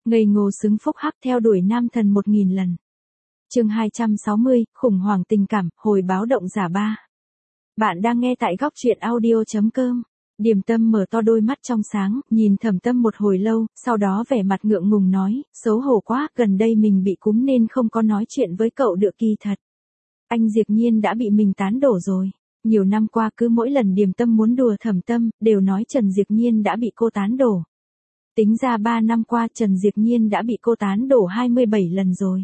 Ngây ngô xứng phúc hắc theo đuổi nam thần 1000 lần. Chương 260, khủng hoảng tình cảm, hồi báo động giả 3. Bạn đang nghe tại góc truyện audio.com. Điềm Tâm mở to đôi mắt trong sáng, nhìn Thẩm Tâm một hồi lâu, sau đó vẻ mặt ngượng ngùng nói, xấu hổ quá, gần đây mình bị cúm nên không có nói chuyện với cậu được, kỳ thật. Anh Diệp Nhiên đã bị mình tán đổ rồi. Nhiều năm qua cứ mỗi lần Điềm Tâm muốn đùa Thẩm Tâm, đều nói Trần Diệp Nhiên đã bị cô tán đổ. Tính ra 3 năm qua Trần Diệp Nhiên đã bị cô tán đổ 27 lần rồi.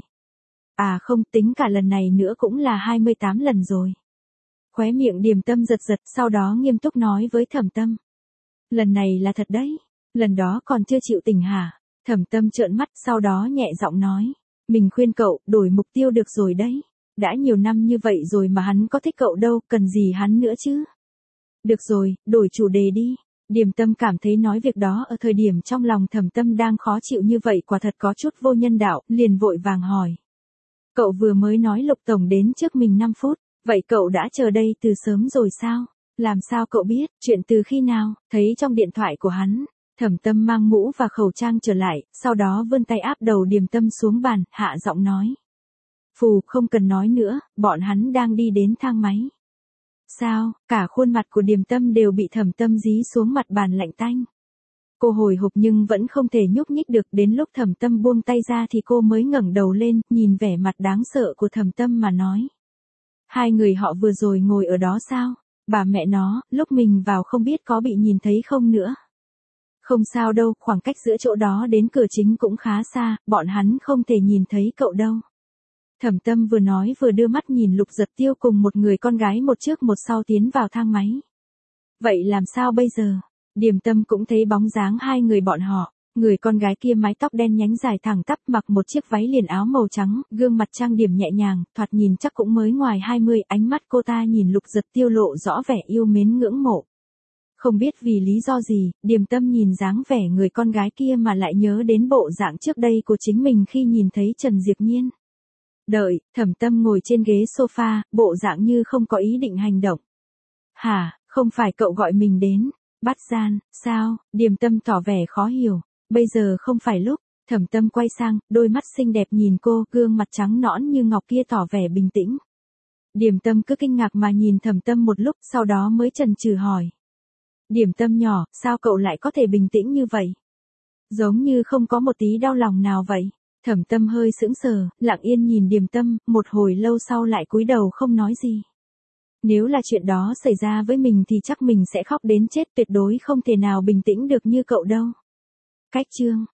À không, tính cả lần này nữa cũng là 28 lần rồi. Khóe miệng Điềm Tâm giật giật, sau đó nghiêm túc nói với Thẩm Tâm. Lần này là thật đấy, lần đó còn chưa chịu tỉnh hả? Thẩm Tâm trợn mắt, sau đó nhẹ giọng nói. Mình khuyên cậu, đổi mục tiêu được rồi đấy. Đã nhiều năm như vậy rồi mà hắn có thích cậu đâu, cần gì hắn nữa chứ? Được rồi, đổi chủ đề đi. Điềm Tâm cảm thấy nói việc đó ở thời điểm trong lòng Thẩm Tâm đang khó chịu như vậy quả thật có chút vô nhân đạo, liền vội vàng hỏi. Cậu vừa mới nói Lục Tổng đến trước mình 5 phút, vậy cậu đã chờ đây từ sớm rồi sao? Làm sao cậu biết, chuyện từ khi nào? Thấy trong điện thoại của hắn, Thẩm Tâm mang mũ và khẩu trang trở lại, sau đó vươn tay áp đầu Điềm Tâm xuống bàn, hạ giọng nói. Phù, không cần nói nữa, bọn hắn đang đi đến thang máy. Sao, cả khuôn mặt của Điềm Tâm đều bị Thẩm Tâm dí xuống mặt bàn lạnh tanh. Cô hồi hộp nhưng vẫn không thể nhúc nhích được, đến lúc Thẩm Tâm buông tay ra thì cô mới ngẩng đầu lên, nhìn vẻ mặt đáng sợ của Thẩm Tâm mà nói. Hai người họ vừa rồi ngồi ở đó sao? Bà mẹ nó, lúc mình vào không biết có bị nhìn thấy không nữa. Không sao đâu, khoảng cách giữa chỗ đó đến cửa chính cũng khá xa, bọn hắn không thể nhìn thấy cậu đâu. Thẩm Tâm vừa nói vừa đưa mắt nhìn Lục Giật Tiêu cùng một người con gái một trước một sau tiến vào thang máy. Vậy làm sao bây giờ? Điềm Tâm cũng thấy bóng dáng hai người bọn họ. Người con gái kia mái tóc đen nhánh dài thẳng tắp, mặc một chiếc váy liền áo màu trắng, gương mặt trang điểm nhẹ nhàng, thoạt nhìn chắc cũng mới ngoài 20, ánh mắt cô ta nhìn Lục Giật Tiêu lộ rõ vẻ yêu mến ngưỡng mộ. Không biết vì lý do gì, Điềm Tâm nhìn dáng vẻ người con gái kia mà lại nhớ đến bộ dạng trước đây của chính mình khi nhìn thấy Trần Diệp Nhiên. Đợi, Thẩm Tâm ngồi trên ghế sofa, bộ dạng như không có ý định hành động. Hả, không phải cậu gọi mình đến? Bắt gian, sao? Điềm Tâm tỏ vẻ khó hiểu. Bây giờ không phải lúc. Thẩm Tâm quay sang, đôi mắt xinh đẹp nhìn cô, gương mặt trắng nõn như ngọc kia tỏ vẻ bình tĩnh. Điềm Tâm cứ kinh ngạc mà nhìn Thẩm Tâm một lúc, sau đó mới chần chừ hỏi. Điềm Tâm nhỏ, sao cậu lại có thể bình tĩnh như vậy? Giống như không có một tí đau lòng nào vậy. Thẩm Tâm hơi sững sờ, lặng yên nhìn Điềm Tâm, một hồi lâu sau lại cúi đầu không nói gì. Nếu là chuyện đó xảy ra với mình thì chắc mình sẽ khóc đến chết, tuyệt đối không thể nào bình tĩnh được như cậu đâu. Cách chương